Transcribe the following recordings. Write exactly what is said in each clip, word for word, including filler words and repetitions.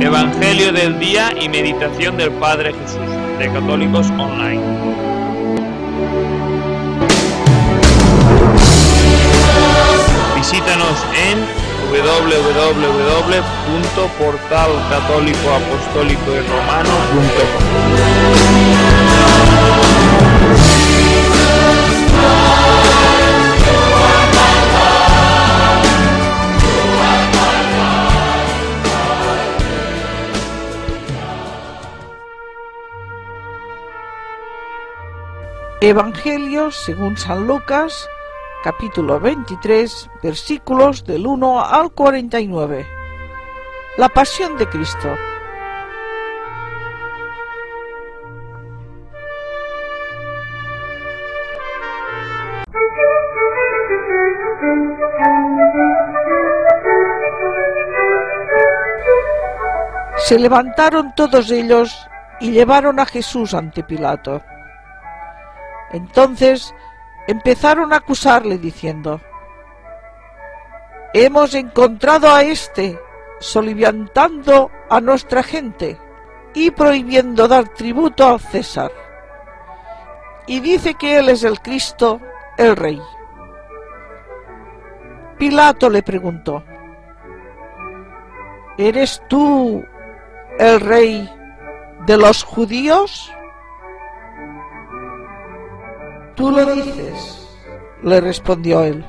Evangelio del día y meditación del Padre Jesús, de Católicos Online. Visítanos en doble u doble u doble u punto portal católico apostólico y romano punto com. Evangelio según San Lucas, capítulo veintitrés, versículos del uno al cuarenta y nueve. La pasión de Cristo. Se levantaron todos ellos y llevaron a Jesús ante Pilato. Entonces empezaron a acusarle diciendo: «Hemos encontrado a éste soliviantando a nuestra gente y prohibiendo dar tributo al César. Y dice que él es el Cristo, el Rey». Pilato le preguntó: «¿Eres tú el Rey de los judíos?» «Tú lo dices», le respondió él.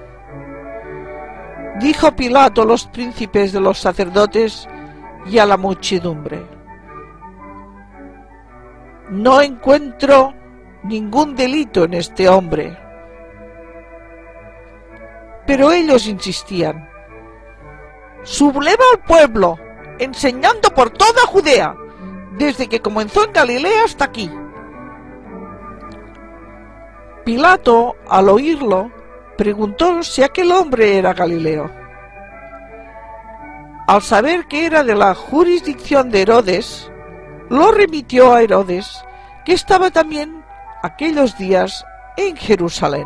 Dijo Pilato a los príncipes de los sacerdotes y a la muchedumbre: «No encuentro ningún delito en este hombre». Pero ellos insistían: «Subleva al pueblo, enseñando por toda Judea, desde que comenzó en Galilea hasta aquí». Pilato, al oírlo, preguntó si aquel hombre era Galileo. Al saber que era de la jurisdicción de Herodes, lo remitió a Herodes, que estaba también aquellos días en Jerusalén.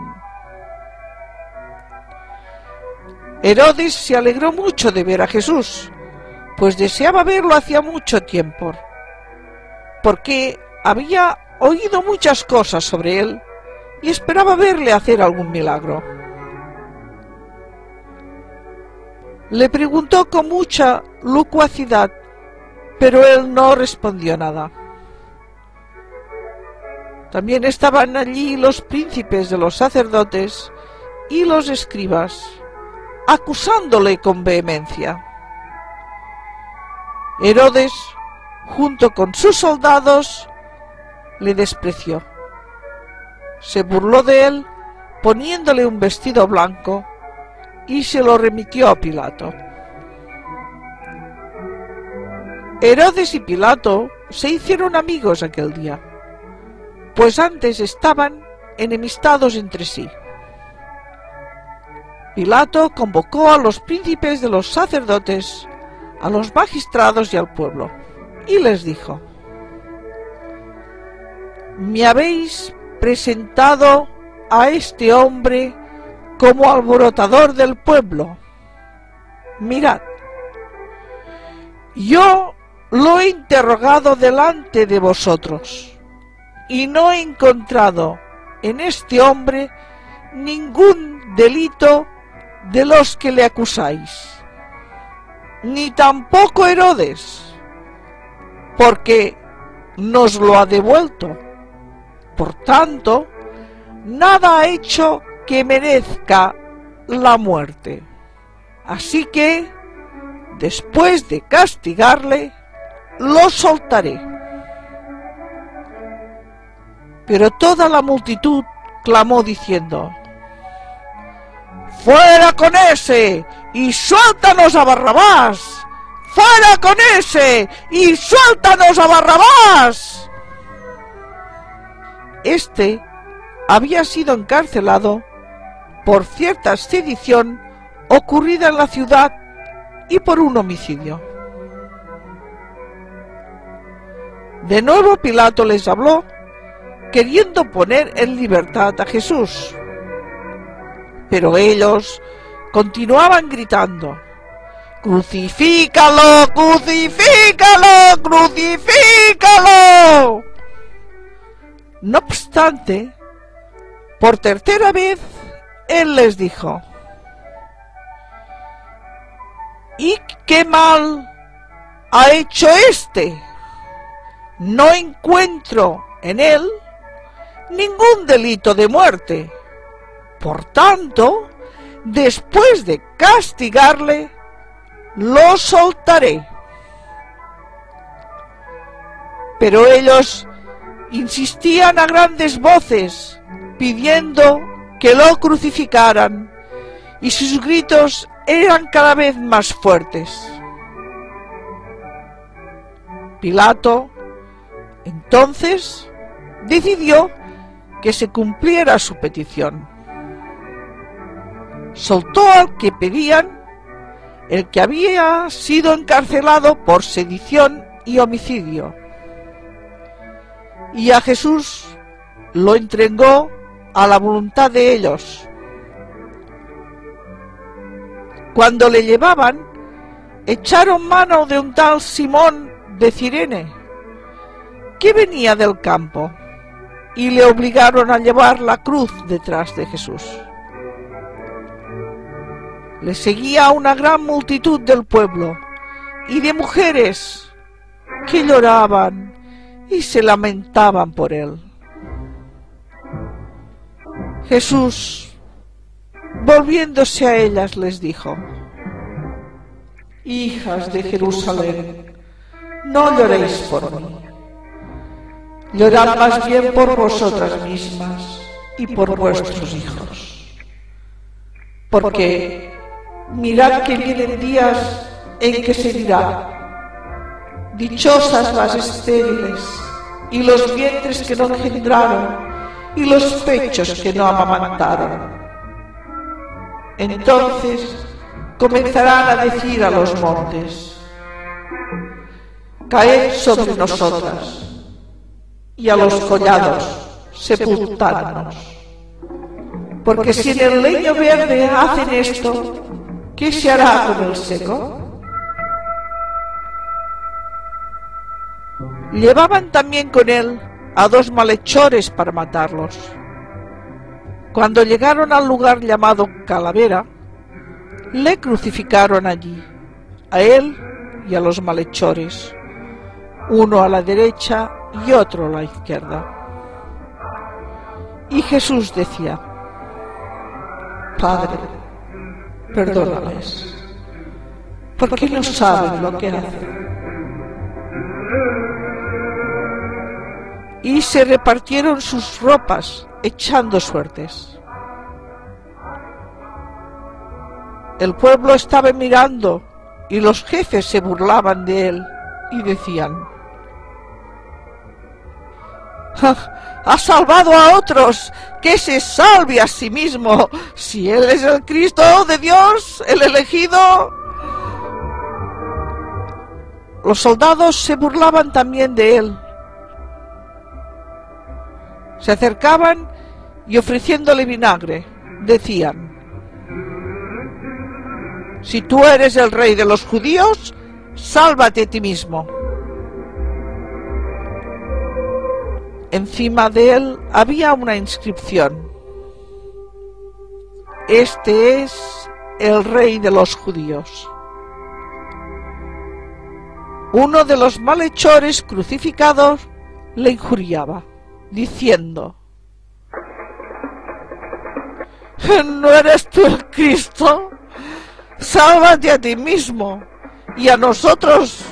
Herodes se alegró mucho de ver a Jesús, pues deseaba verlo hacía mucho tiempo, porque había oído muchas cosas sobre él y esperaba verle hacer algún milagro. Le preguntó con mucha locuacidad, pero él no respondió nada. También estaban allí los príncipes de los sacerdotes y los escribas, acusándole con vehemencia. Herodes, junto con sus soldados, le despreció. Se burló de él, poniéndole un vestido blanco, y se lo remitió a Pilato. Herodes y Pilato se hicieron amigos aquel día, pues antes estaban enemistados entre sí. Pilato convocó a los príncipes de los sacerdotes, a los magistrados y al pueblo, y les dijo: «Me habéis presentado a este hombre como alborotador del pueblo. Mirad, yo lo he interrogado delante de vosotros, y no he encontrado en este hombre ningún delito de los que le acusáis, ni tampoco Herodes, porque nos lo ha devuelto. Por tanto, nada ha hecho que merezca la muerte. Así que, después de castigarle, lo soltaré». Pero toda la multitud clamó diciendo: «¡Fuera con ese! ¡Y suéltanos a Barrabás! ¡Fuera con ese! ¡Y suéltanos a Barrabás!». Este había sido encarcelado por cierta sedición ocurrida en la ciudad y por un homicidio. De nuevo Pilato les habló, queriendo poner en libertad a Jesús. Pero ellos continuaban gritando: ¡Crucifícalo! ¡Crucifícalo! ¡Crucifícalo! No obstante, por tercera vez, él les dijo: ¿y qué mal ha hecho éste? No encuentro en él ningún delito de muerte. Por tanto, después de castigarle, lo soltaré. Pero ellos insistían a grandes voces, pidiendo que lo crucificaran, y sus gritos eran cada vez más fuertes. Pilato, entonces, decidió que se cumpliera su petición. Soltó al que pedían, el que había sido encarcelado por sedición y homicidio, y a Jesús lo entregó a la voluntad de ellos. Cuando le llevaban, echaron mano de un tal Simón de Cirene, que venía del campo, y le obligaron a llevar la cruz detrás de Jesús. Le seguía una gran multitud del pueblo y de mujeres que lloraban y se lamentaban por él. Jesús, volviéndose a ellas, les dijo: hijas de Jerusalén, no lloréis por mí, llorad más bien por vosotras mismas y por vuestros hijos. Porque mirad que vienen días en que se dirá: dichosas las estériles, y los vientres que no engendraron, y los pechos que no amamantaron. Entonces comenzarán a decir a los montes: caed sobre nosotras, y a los collados: sepultadnos. Porque si en el leño verde hacen esto, ¿qué se hará con el seco? Llevaban también con él a dos malhechores para matarlos. Cuando llegaron al lugar llamado Calavera, le crucificaron allí, a él y a los malhechores, uno a la derecha y otro a la izquierda. Y Jesús decía: Padre, perdónales, porque no saben lo que hacen. Y se repartieron sus ropas, echando suertes. El pueblo estaba mirando, y los jefes se burlaban de él, y decían: «Ha salvado a otros, que se salve a sí mismo, si él es el Cristo de Dios, el elegido». Los soldados se burlaban también de él. Se acercaban y, ofreciéndole vinagre, decían: «Si tú eres el rey de los judíos, sálvate a ti mismo». Encima de él había una inscripción: «Este es el rey de los judíos». Uno de los malhechores crucificados le injuriaba, diciendo: «¿No eres tú el Cristo? Sálvate a ti mismo y a nosotros